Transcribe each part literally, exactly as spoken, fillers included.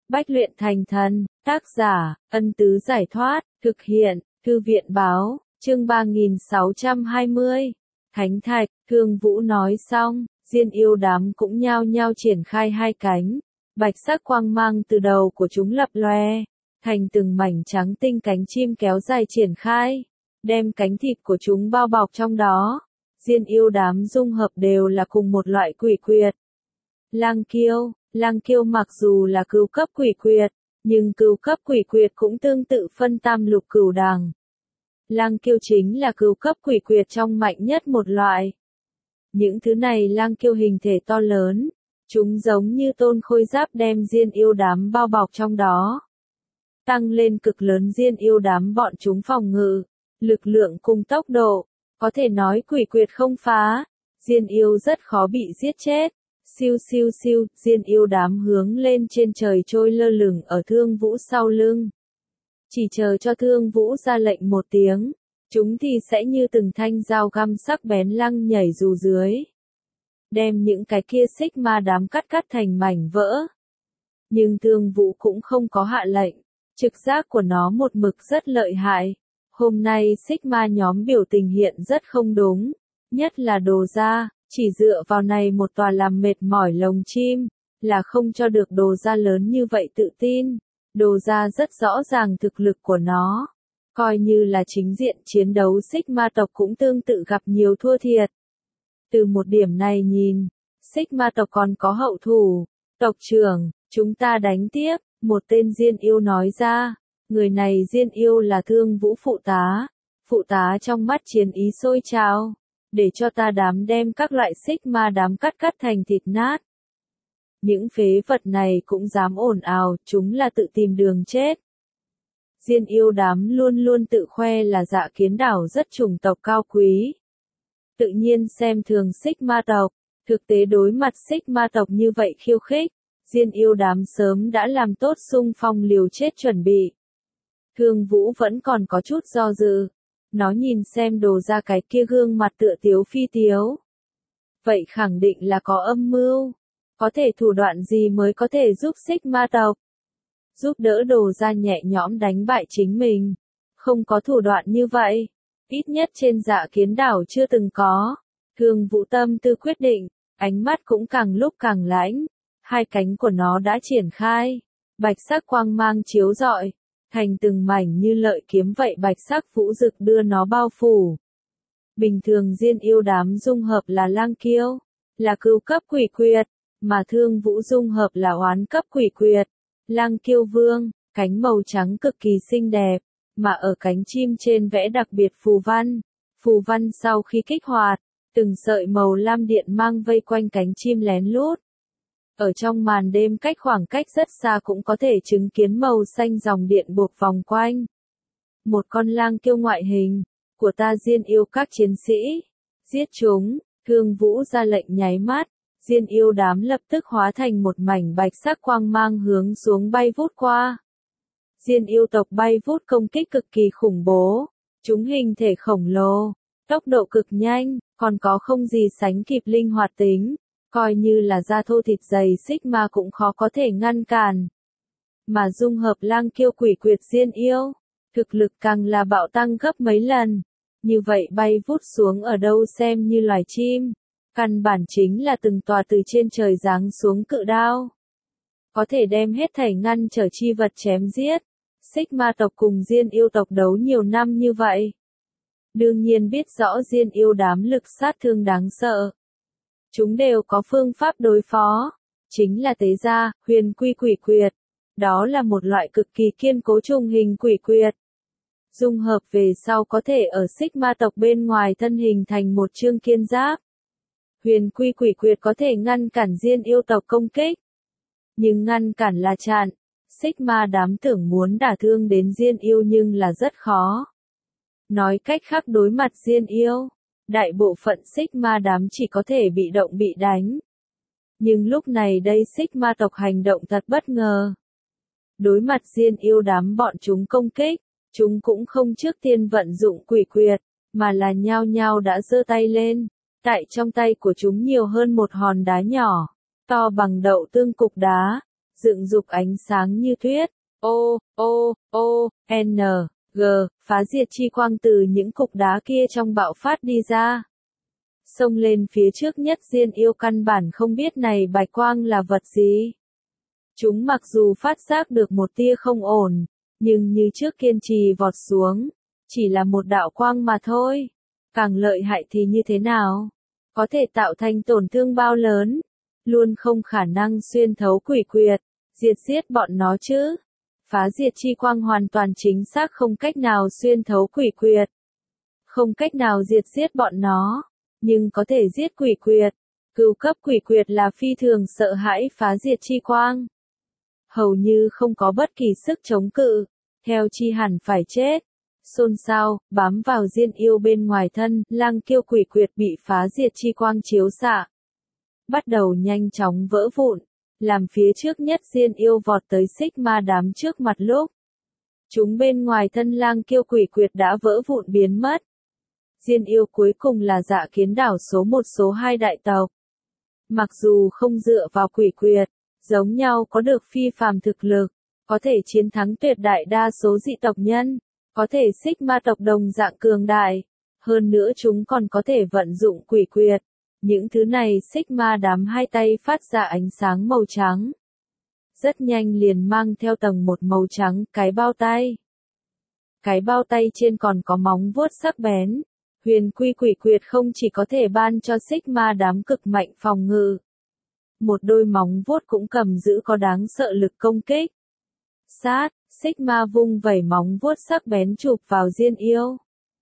Bách luyện thành thần, tác giả, Ân Tứ Giải Thoát, thực hiện, Thư viện Báo, chương ba nghìn sáu trăm hai mươi. Thánh Thạch, Thương Vũ nói xong, Diên Yêu đám cũng nhao nhao triển khai hai cánh, bạch sắc quang mang từ đầu của chúng lập loe, thành từng mảnh trắng tinh cánh chim kéo dài triển khai, đem cánh thịt của chúng bao bọc trong đó. Diên Yêu đám dung hợp đều là cùng một loại quỷ quyệt. Lang Kiêu, Lang Kiêu mặc dù là cửu cấp quỷ quyệt, nhưng cửu cấp quỷ quyệt cũng tương tự phân tam lục cửu đẳng. Lang Kiêu chính là cửu cấp quỷ quyệt trong mạnh nhất một loại. Những thứ này Lang Kiêu hình thể to lớn, chúng giống như tôn khôi giáp đem Diên Yêu đám bao bọc trong đó. Tăng lên cực lớn Diên Yêu đám bọn chúng phòng ngự, lực lượng cùng tốc độ, có thể nói quỷ quyệt không phá, Diên Yêu rất khó bị giết chết. Siêu siêu siêu, Diên Yêu đám hướng lên trên trời trôi lơ lửng ở Thương Vũ sau lưng. Chỉ chờ cho Thương Vũ ra lệnh một tiếng, chúng thì sẽ như từng thanh dao găm sắc bén lăng nhảy dù dưới. Đem những cái kia xích ma đám cắt cắt thành mảnh vỡ. Nhưng Thương Vũ cũng không có hạ lệnh, trực giác của nó một mực rất lợi hại. Hôm nay xích ma nhóm biểu tình hiện rất không đúng, nhất là Đồ Gia. Chỉ dựa vào này một tòa làm mệt mỏi lồng chim, là không cho được Đồ Gia lớn như vậy tự tin. Đồ Gia rất rõ ràng thực lực của nó. Coi như là chính diện chiến đấu xích ma tộc cũng tương tự gặp nhiều thua thiệt. Từ một điểm này nhìn, xích ma tộc còn có hậu thủ. Tộc trưởng, chúng ta đánh tiếp, một tên Diên Yêu nói ra. Người này Diên Yêu là Thương Vũ phụ tá. Phụ tá trong mắt chiến ý sôi trào. Để cho ta đám đem các loại xích ma đám cắt cắt thành thịt nát. Những phế vật này cũng dám ồn ào, chúng là tự tìm đường chết. Diên Yêu đám luôn luôn tự khoe là Dạ Kiến đảo rất chủng tộc cao quý. Tự nhiên xem thường xích ma tộc, thực tế đối mặt xích ma tộc như vậy khiêu khích, Diên Yêu đám sớm đã làm tốt xung phong liều chết chuẩn bị. Thương Vũ vẫn còn có chút do dự. Nó nhìn xem Đồ Gia cái kia gương mặt tựa tiếu phi tiếu. Vậy khẳng định là có âm mưu. Có thể thủ đoạn gì mới có thể giúp xích ma tộc? Giúp đỡ Đồ Gia nhẹ nhõm đánh bại chính mình. Không có thủ đoạn như vậy. Ít nhất trên Dạ Kiến đảo chưa từng có. Thương Vũ tâm tư quyết định. Ánh mắt cũng càng lúc càng lãnh. Hai cánh của nó đã triển khai. Bạch sắc quang mang chiếu rọi. Thành từng mảnh như lợi kiếm vậy bạch sắc vũ rực đưa nó bao phủ. Bình thường Diên Yêu đám dung hợp là Lang Kiêu, là cửu cấp quỷ quyệt, mà Thương Vũ dung hợp là oán cấp quỷ quyệt. Lang Kiêu vương, cánh màu trắng cực kỳ xinh đẹp, mà ở cánh chim trên vẽ đặc biệt phù văn. Phù văn sau khi kích hoạt, từng sợi màu lam điện mang vây quanh cánh chim lén lút. Ở trong màn đêm cách khoảng cách rất xa cũng có thể chứng kiến màu xanh dòng điện buộc vòng quanh. Một con Lang Kiêu ngoại hình, của ta Diên Yêu các chiến sĩ. Giết chúng, Thương Vũ ra lệnh nháy mắt, Diên Yêu đám lập tức hóa thành một mảnh bạch sắc quang mang hướng xuống bay vút qua. Diên Yêu tộc bay vút công kích cực kỳ khủng bố, chúng hình thể khổng lồ, tốc độ cực nhanh, còn có không gì sánh kịp linh hoạt tính. Coi như là da thô thịt dày xích ma cũng khó có thể ngăn cản. Mà dung hợp Lang Kiêu quỷ quyệt Diên Yêu, thực lực càng là bạo tăng gấp mấy lần. Như vậy bay vút xuống ở đâu xem như loài chim. Căn bản chính là từng tòa từ trên trời giáng xuống cự đao. Có thể đem hết thảy ngăn trở chi vật chém giết. Xích ma tộc cùng Diên Yêu tộc đấu nhiều năm như vậy. Đương nhiên biết rõ Diên Yêu đám lực sát thương đáng sợ. Chúng đều có phương pháp đối phó, chính là tế gia, huyền quy quỷ quyệt. Đó là một loại cực kỳ kiên cố trùng hình quỷ quyệt. Dung hợp về sau có thể ở xích ma tộc bên ngoài thân hình thành một chương kiên giáp. Huyền quy quỷ quyệt có thể ngăn cản Diên Yêu tộc công kích. Nhưng ngăn cản là chặn, xích ma đám tưởng muốn đả thương đến Diên Yêu nhưng là rất khó. Nói cách khác đối mặt Diên Yêu, đại bộ phận xích ma đám chỉ có thể bị động bị đánh. Nhưng lúc này đây xích ma tộc hành động thật bất ngờ. Đối mặt Diên Yêu đám bọn chúng công kích, chúng cũng không trước tiên vận dụng quỷ quyệt, mà là nhao nhao đã giơ tay lên. Tại trong tay của chúng nhiều hơn một hòn đá nhỏ, to bằng đậu tương cục đá. dựng dục ánh sáng như tuyết. O, O, O, N, G, phá diệt chi quang từ những cục đá kia trong bạo phát đi ra. Xông lên phía trước nhất Diên Yêu căn bản không biết này bạch quang là vật gì. Chúng mặc dù phát giác được một tia không ổn, nhưng như trước kiên trì vọt xuống. Chỉ là một đạo quang mà thôi. Càng lợi hại thì như thế nào? Có thể tạo thành tổn thương bao lớn? Luôn không khả năng xuyên thấu quỷ quyệt, diệt giết bọn nó chứ. Phá diệt chi quang hoàn toàn chính xác không cách nào xuyên thấu quỷ quyệt. Không cách nào diệt giết bọn nó, nhưng có thể giết quỷ quyệt. Cửu cấp quỷ quyệt là phi thường sợ hãi phá diệt chi quang. Hầu như không có bất kỳ sức chống cự, theo chi hẳn phải chết. Xôn xao, bám vào Diên Yêu bên ngoài thân, lang kiêu quỷ quyệt bị phá diệt chi quang chiếu xạ. Bắt đầu nhanh chóng vỡ vụn, làm phía trước nhất Diên Yêu vọt tới xích ma đám trước mặt lúc. Chúng bên ngoài thân lang kiêu quỷ quyệt đã vỡ vụn biến mất. Diên Yêu cuối cùng là Dạ Kiến đảo số một số hai đại tộc. Mặc dù không dựa vào quỷ quyệt, giống nhau có được phi phàm thực lực, có thể chiến thắng tuyệt đại đa số dị tộc nhân. Có thể xích ma tộc đồng dạng cường đại, hơn nữa chúng còn có thể vận dụng quỷ quyệt. Những thứ này xích ma đám hai tay phát ra ánh sáng màu trắng. Rất nhanh liền mang theo tầng một màu trắng cái bao tay. Cái bao tay trên còn có móng vuốt sắc bén. Huyền quy quỷ quyệt không chỉ có thể ban cho xích ma đám cực mạnh phòng ngự. Một đôi móng vuốt cũng cầm giữ có đáng sợ lực công kích. Sát, xích ma vung vẩy móng vuốt sắc bén chụp vào Diên Yêu.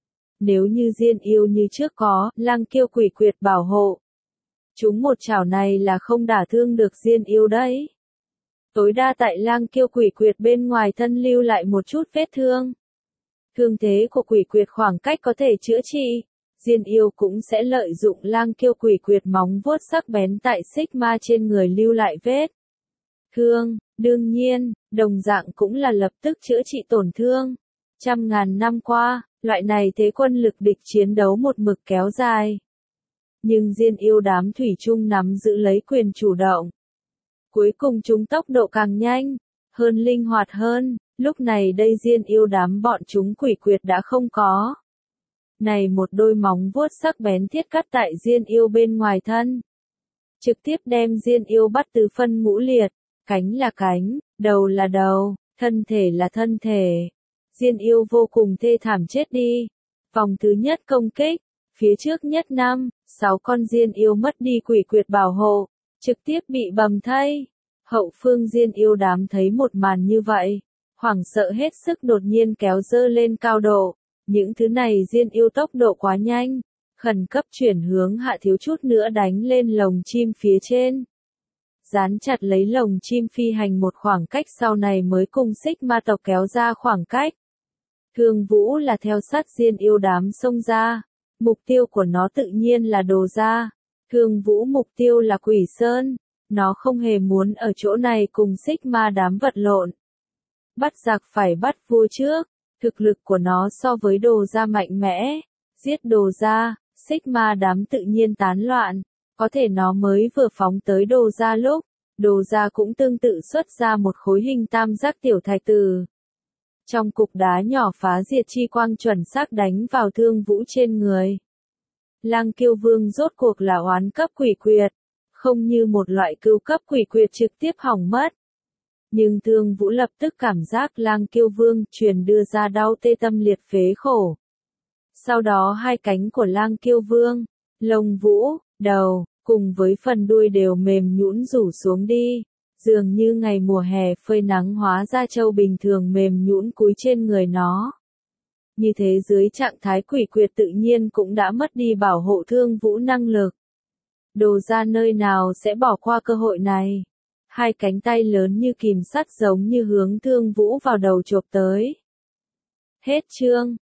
Nếu như Diên Yêu như trước có, lang kiêu quỷ quyệt bảo hộ. Chúng một chảo này là không đả thương được Diên Yêu đấy. Tối đa tại lang kiêu quỷ quyệt bên ngoài thân lưu lại một chút vết thương. Thương thế của quỷ quyệt khoảng cách có thể chữa trị. Diên Yêu cũng sẽ lợi dụng lang kiêu quỷ quyệt móng vuốt sắc bén tại xích ma trên người lưu lại vết thương. Đương nhiên, đồng dạng cũng là lập tức chữa trị tổn thương. Trăm ngàn năm qua, loại này thế quân lực địch chiến đấu một mực kéo dài. Nhưng Diên Yêu đám thủy chung nắm giữ lấy quyền chủ động. Cuối cùng chúng tốc độ càng nhanh, hơn linh hoạt hơn, lúc này đây Diên Yêu đám bọn chúng quỷ quyệt đã không có. Này một đôi móng vuốt sắc bén thiết cắt tại Diên Yêu bên ngoài thân. Trực tiếp đem Diên Yêu bắt tứ phân ngũ liệt. Cánh là cánh, đầu là đầu, thân thể là thân thể. Diên Yêu vô cùng thê thảm chết đi. Vòng thứ nhất công kích, phía trước nhất năm, sáu con Diên Yêu mất đi quỷ quyệt bảo hộ, trực tiếp bị bầm thây. Hậu phương Diên Yêu đám thấy một màn như vậy, hoảng sợ hết sức đột nhiên kéo dơ lên cao độ. Những thứ này Diên Yêu tốc độ quá nhanh, khẩn cấp chuyển hướng hạ thiếu chút nữa đánh lên lồng chim phía trên. Dán chặt lấy lồng chim phi hành một khoảng cách sau này mới cùng xích ma tộc kéo ra khoảng cách. Thương Vũ là theo sát Diên Yêu đám xông ra. Mục tiêu của nó tự nhiên là Đồ Gia. Thương Vũ mục tiêu là Quỷ Sơn. Nó không hề muốn ở chỗ này cùng xích ma đám vật lộn. Bắt giặc phải bắt vua trước. Thực lực của nó so với Đồ Gia mạnh mẽ. Giết Đồ Gia, xích ma đám tự nhiên tán loạn. Có thể nó mới vừa phóng tới Đồ Gia lúc, Đồ Gia cũng tương tự xuất ra một khối hình tam giác tiểu thạch tử. Trong cục đá nhỏ phá diệt chi quang chuẩn xác đánh vào Thương Vũ trên người. Lang Kiêu Vương rốt cuộc là oán cấp quỷ quyệt, không như một loại cưu cấp quỷ quyệt trực tiếp hỏng mất. Nhưng Thương Vũ lập tức cảm giác Lang Kiêu Vương truyền đưa ra đau tê tâm liệt phế khổ. Sau đó hai cánh của Lang Kiêu Vương, lông vũ, đầu, cùng với phần đuôi đều mềm nhũn rủ xuống đi, dường như ngày mùa hè phơi nắng hóa ra trâu bình thường mềm nhũn cúi trên người nó. Như thế dưới trạng thái quỷ quyệt tự nhiên cũng đã mất đi bảo hộ Thương Vũ năng lực. Đồ Gia nơi nào sẽ bỏ qua cơ hội này. Hai cánh tay lớn như kìm sắt giống như hướng Thương Vũ vào đầu chộp tới. Hết chương.